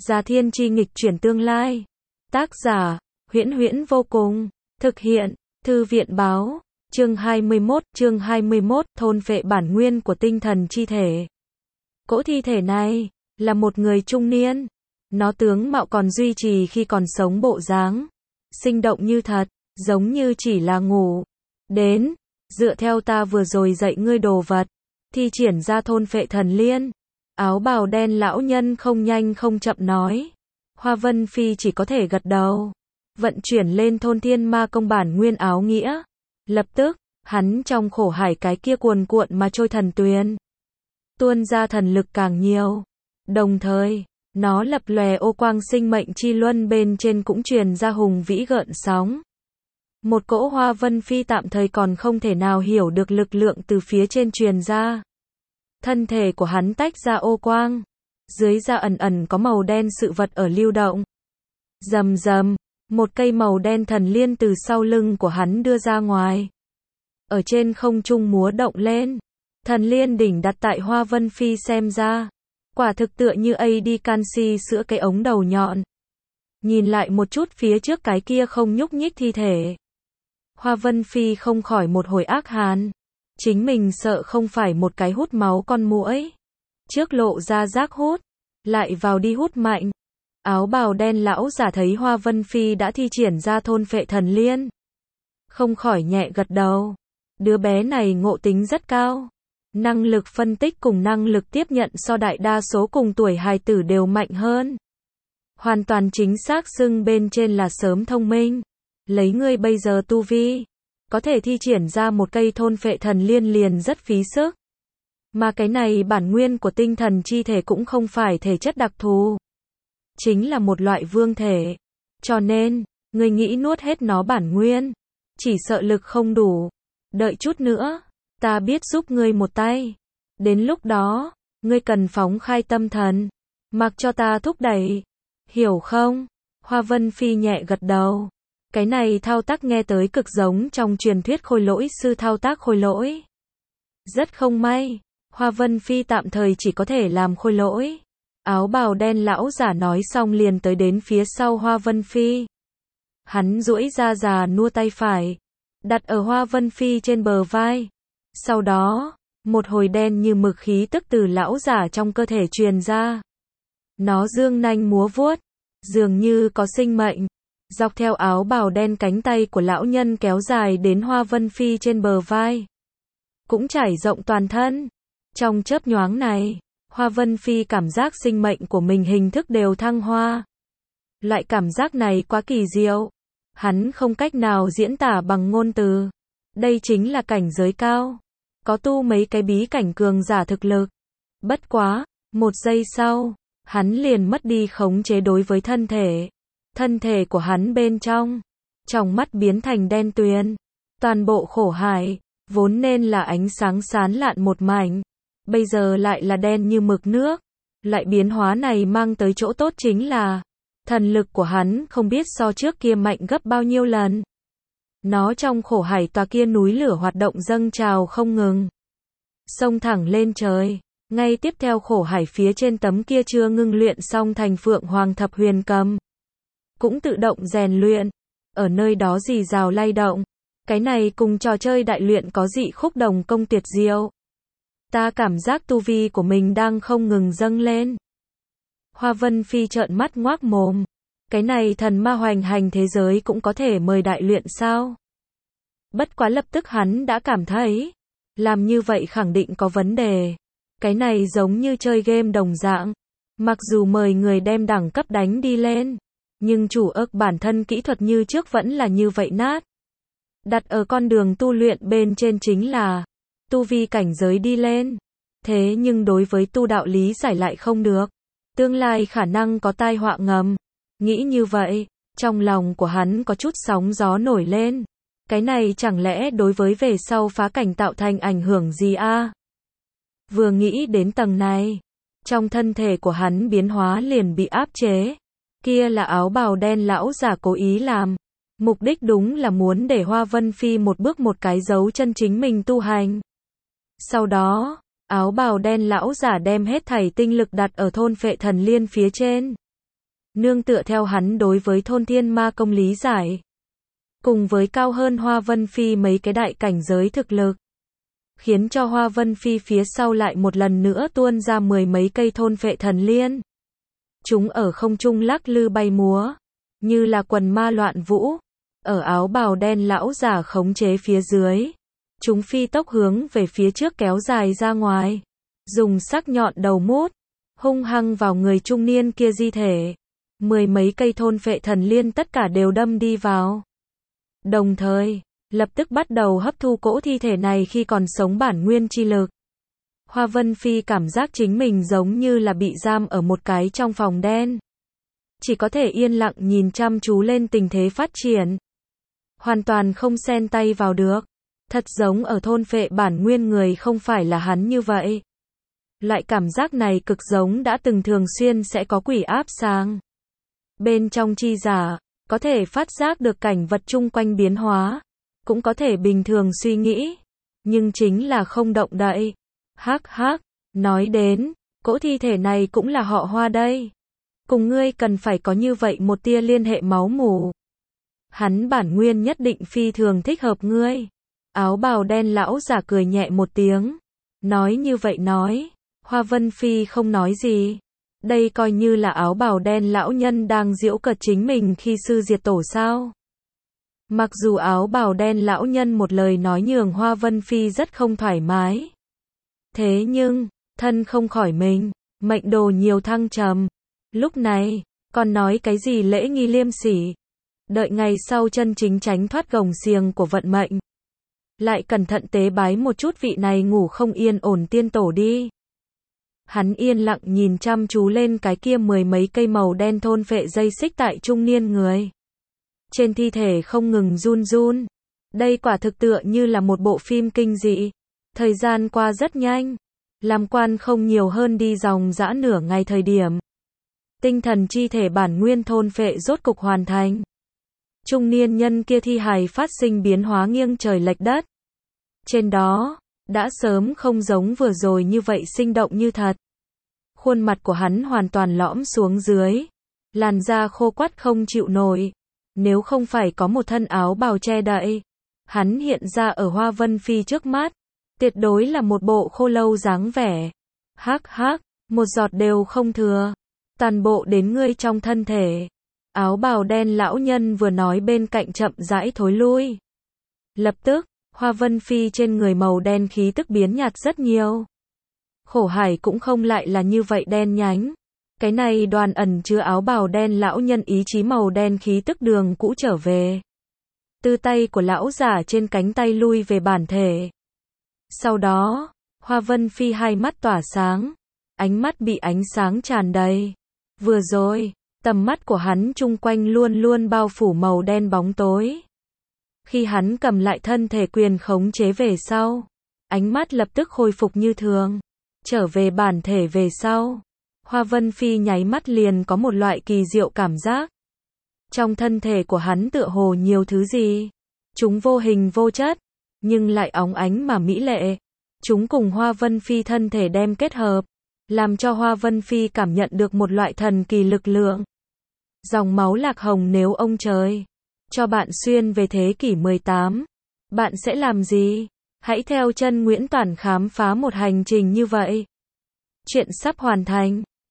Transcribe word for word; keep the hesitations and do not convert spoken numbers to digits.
Gia Thiên Chi nghịch chuyển tương lai. Tác giả, Huyễn Huyễn vô cùng. Thực hiện, Thư viện báo. Chương hai mươi mốt, chương hai mươi mốt, thôn phệ bản nguyên của tinh thần chi thể. Cỗ thi thể này, là một người trung niên. Nó tướng mạo còn duy trì khi còn sống bộ dáng. Sinh động như thật, giống như chỉ là ngủ. Đến, dựa theo ta vừa rồi dạy ngươi đồ vật. Thi triển ra thôn phệ thần liên. Áo bào đen lão nhân không nhanh không chậm nói. Hoa Vân Phi chỉ có thể gật đầu. Vận chuyển lên thôn thiên ma công bản nguyên áo nghĩa. Lập tức, hắn trong khổ hải cái kia cuồn cuộn mà trôi thần tuyền. Tuôn ra thần lực càng nhiều. Đồng thời, nó lập lòe ô quang sinh mệnh chi luân bên trên cũng truyền ra hùng vĩ gợn sóng. Một cỗ Hoa Vân Phi tạm thời còn không thể nào hiểu được lực lượng từ phía trên truyền ra. Thân thể của hắn tách ra ô quang. Dưới da ẩn ẩn có màu đen sự vật ở lưu động. Rầm rầm, một cây màu đen thần liên từ sau lưng của hắn đưa ra ngoài. Ở trên không trung múa động lên. Thần liên đỉnh đặt tại Hoa Vân Phi xem ra. Quả thực tựa như a đê canxi sữa cái ống đầu nhọn. Nhìn lại một chút phía trước cái kia không nhúc nhích thi thể. Hoa Vân Phi không khỏi một hồi ác hàn. Chính mình sợ không phải một cái hút máu con muỗi. Trước lộ ra rác hút, lại vào đi hút mạnh. Áo bào đen lão giả thấy Hoa Vân Phi đã thi triển ra thôn phệ thần liên. Không khỏi nhẹ gật đầu. Đứa bé này ngộ tính rất cao. Năng lực phân tích cùng năng lực tiếp nhận so đại đa số cùng tuổi hài tử đều mạnh hơn. Hoàn toàn chính xác xưng bên trên là sớm thông minh. Lấy ngươi bây giờ tu vi, có thể thi triển ra một cây thôn phệ thần liên liền rất phí sức. Mà cái này bản nguyên của tinh thần chi thể cũng không phải thể chất đặc thù. Chính là một loại vương thể. Cho nên, ngươi nghĩ nuốt hết nó bản nguyên. Chỉ sợ lực không đủ. Đợi chút nữa, ta biết giúp ngươi một tay. Đến lúc đó, ngươi cần phóng khai tâm thần. Mặc cho ta thúc đẩy. Hiểu không? Hoa Vân Phi nhẹ gật đầu. Cái này thao tác nghe tới cực giống trong truyền thuyết khôi lỗi sư thao tác khôi lỗi. Rất không may, Hoa Vân Phi tạm thời chỉ có thể làm khôi lỗi. Áo bào đen lão giả nói xong liền tới đến phía sau Hoa Vân Phi. Hắn duỗi ra già nua tay phải, đặt ở Hoa Vân Phi trên bờ vai. Sau đó, một hồi đen như mực khí tức từ lão giả trong cơ thể truyền ra. Nó dương nanh múa vuốt, dường như có sinh mệnh. Dọc theo áo bào đen cánh tay của lão nhân kéo dài đến Hoa Vân Phi trên bờ vai. Cũng trải rộng toàn thân. Trong chớp nhoáng này, Hoa Vân Phi cảm giác sinh mệnh của mình hình thức đều thăng hoa. Loại cảm giác này quá kỳ diệu. Hắn không cách nào diễn tả bằng ngôn từ. Đây chính là cảnh giới cao. Có tu mấy cái bí cảnh cường giả thực lực. Bất quá, một giây sau, hắn liền mất đi khống chế đối với thân thể. Thân thể của hắn bên trong, trong mắt biến thành đen tuyền. Toàn bộ khổ hải, vốn nên là ánh sáng sáng lạn một mảnh. Bây giờ lại là đen như mực nước. Lại biến hóa này mang tới chỗ tốt chính là, thần lực của hắn không biết so trước kia mạnh gấp bao nhiêu lần. Nó trong khổ hải tòa kia núi lửa hoạt động dâng trào không ngừng. Xông thẳng lên trời. Ngay tiếp theo khổ hải phía trên tấm kia chưa ngưng luyện xong thành Phượng Hoàng Thập Huyền Cầm. Cũng tự động rèn luyện. Ở nơi đó rì rào lay động. Cái này cùng trò chơi đại luyện có dị khúc đồng công tuyệt diệu. Ta cảm giác tu vi của mình đang không ngừng dâng lên. Hoa Vân Phi trợn mắt ngoác mồm. Cái này thần ma hoành hành thế giới cũng có thể mời đại luyện sao? Bất quá lập tức hắn đã cảm thấy, làm như vậy khẳng định có vấn đề. Cái này giống như chơi game đồng dạng. Mặc dù mời người đem đẳng cấp đánh đi lên, nhưng chủ ức bản thân kỹ thuật như trước vẫn là như vậy nát. Đặt ở con đường tu luyện bên trên chính là tu vi cảnh giới đi lên. Thế nhưng đối với tu đạo lý giải lại không được. Tương lai khả năng có tai họa ngầm. Nghĩ như vậy, trong lòng của hắn có chút sóng gió nổi lên. Cái này chẳng lẽ đối với về sau phá cảnh tạo thành ảnh hưởng gì a? À? Vừa nghĩ đến tầng này, trong thân thể của hắn biến hóa liền bị áp chế. Kia là áo bào đen lão giả cố ý làm. Mục đích đúng là muốn để Hoa Vân Phi một bước một cái dấu chân chính mình tu hành. Sau đó, áo bào đen lão giả đem hết thảy tinh lực đặt ở thôn phệ thần liên phía trên. nương tựa theo hắn đối với thôn thiên ma công lý giải, cùng với cao hơn Hoa Vân Phi mấy cái đại cảnh giới thực lực, khiến cho Hoa Vân Phi phía sau lại một lần nữa tuôn ra mười mấy cây thôn phệ thần liên. Chúng ở không trung lắc lư bay múa, như là quần ma loạn vũ, ở áo bào đen lão giả khống chế phía dưới. Chúng phi tốc hướng về phía trước kéo dài ra ngoài, dùng sắc nhọn đầu mút, hung hăng vào người trung niên kia di thể. Mười mấy cây thôn phệ thần liên tất cả đều đâm đi vào. Đồng thời, lập tức bắt đầu hấp thu cỗ thi thể này khi còn sống bản nguyên chi lực. Hoa Vân Phi cảm giác chính mình giống như là bị giam ở một cái trong phòng đen. Chỉ có thể yên lặng nhìn chăm chú lên tình thế phát triển. Hoàn toàn không xen tay vào được. Thật giống ở thôn phệ bản nguyên người không phải là hắn như vậy. Loại cảm giác này cực giống đã từng thường xuyên sẽ có quỷ áp sang. Bên trong chi giả, có thể phát giác được cảnh vật chung quanh biến hóa, cũng có thể bình thường suy nghĩ, nhưng chính là không động đậy. Hắc hắc, nói đến, cỗ thi thể này cũng là họ Hoa đây. Cùng ngươi cần phải có như vậy một tia liên hệ máu mủ. Hắn bản nguyên nhất định phi thường thích hợp ngươi. Áo bào đen lão giả cười nhẹ một tiếng. Nói như vậy nói, Hoa Vân Phi không nói gì. Đây coi như là áo bào đen lão nhân đang giễu cợt chính mình khi sư diệt tổ sao. Mặc dù áo bào đen lão nhân một lời nói nhường Hoa Vân Phi rất không thoải mái. Thế nhưng, thân không khỏi mình, mệnh đồ nhiều thăng trầm. Lúc này, còn nói cái gì lễ nghi liêm sỉ. Đợi ngày sau chân chính tránh thoát gồng xiềng của vận mệnh. Lại cẩn thận tế bái một chút vị này ngủ không yên ổn tiên tổ đi. Hắn yên lặng nhìn chăm chú lên cái kia mười mấy cây màu đen thôn phệ dây xích tại trung niên người. Trên thi thể không ngừng run run. Đây quả thực tựa như là một bộ phim kinh dị. Thời gian qua rất nhanh. Làm quan không nhiều hơn đi dòng dã nửa ngày thời điểm. Tinh thần chi thể bản nguyên thôn phệ rốt cục hoàn thành. Trung niên nhân kia thi hài phát sinh biến hóa nghiêng trời lệch đất. Trên đó, đã sớm không giống vừa rồi như vậy sinh động như thật. Khuôn mặt của hắn hoàn toàn lõm xuống dưới. Làn da khô quắt không chịu nổi. Nếu không phải có một thân áo bào che đậy, hắn hiện ra ở Hoa Vân Phi trước mắt. Tuyệt đối là một bộ khô lâu dáng vẻ. Hắc hắc, một giọt đều không thừa. Toàn bộ đến ngươi trong thân thể. Áo bào đen lão nhân vừa nói bên cạnh chậm rãi thối lui. Lập tức, Hoa Vân Phi trên người màu đen khí tức biến nhạt rất nhiều. Khổ hải cũng không lại là như vậy đen nhánh. Cái này đoàn ẩn chứa áo bào đen lão nhân ý chí màu đen khí tức đường cũ trở về. Từ tay của lão giả trên cánh tay lui về bản thể. Sau đó, Hoa Vân Phi hai mắt tỏa sáng. Ánh mắt bị ánh sáng tràn đầy. Vừa rồi, tầm mắt của hắn chung quanh luôn luôn bao phủ màu đen bóng tối. Khi hắn cầm lại thân thể quyền khống chế về sau, ánh mắt lập tức khôi phục như thường. Trở về bản thể về sau, Hoa Vân Phi nháy mắt liền có một loại kỳ diệu cảm giác. Trong thân thể của hắn tựa hồ nhiều thứ gì. Chúng vô hình vô chất, nhưng lại óng ánh mà mỹ lệ. Chúng cùng Hoa Vân Phi thân thể đem kết hợp, làm cho Hoa Vân Phi cảm nhận được một loại thần kỳ lực lượng. Dòng máu lạc hồng nếu ông trời cho bạn xuyên về thế kỷ mười tám, bạn sẽ làm gì? Hãy theo chân Nguyễn Toản khám phá một hành trình như vậy. Chuyện sắp hoàn thành.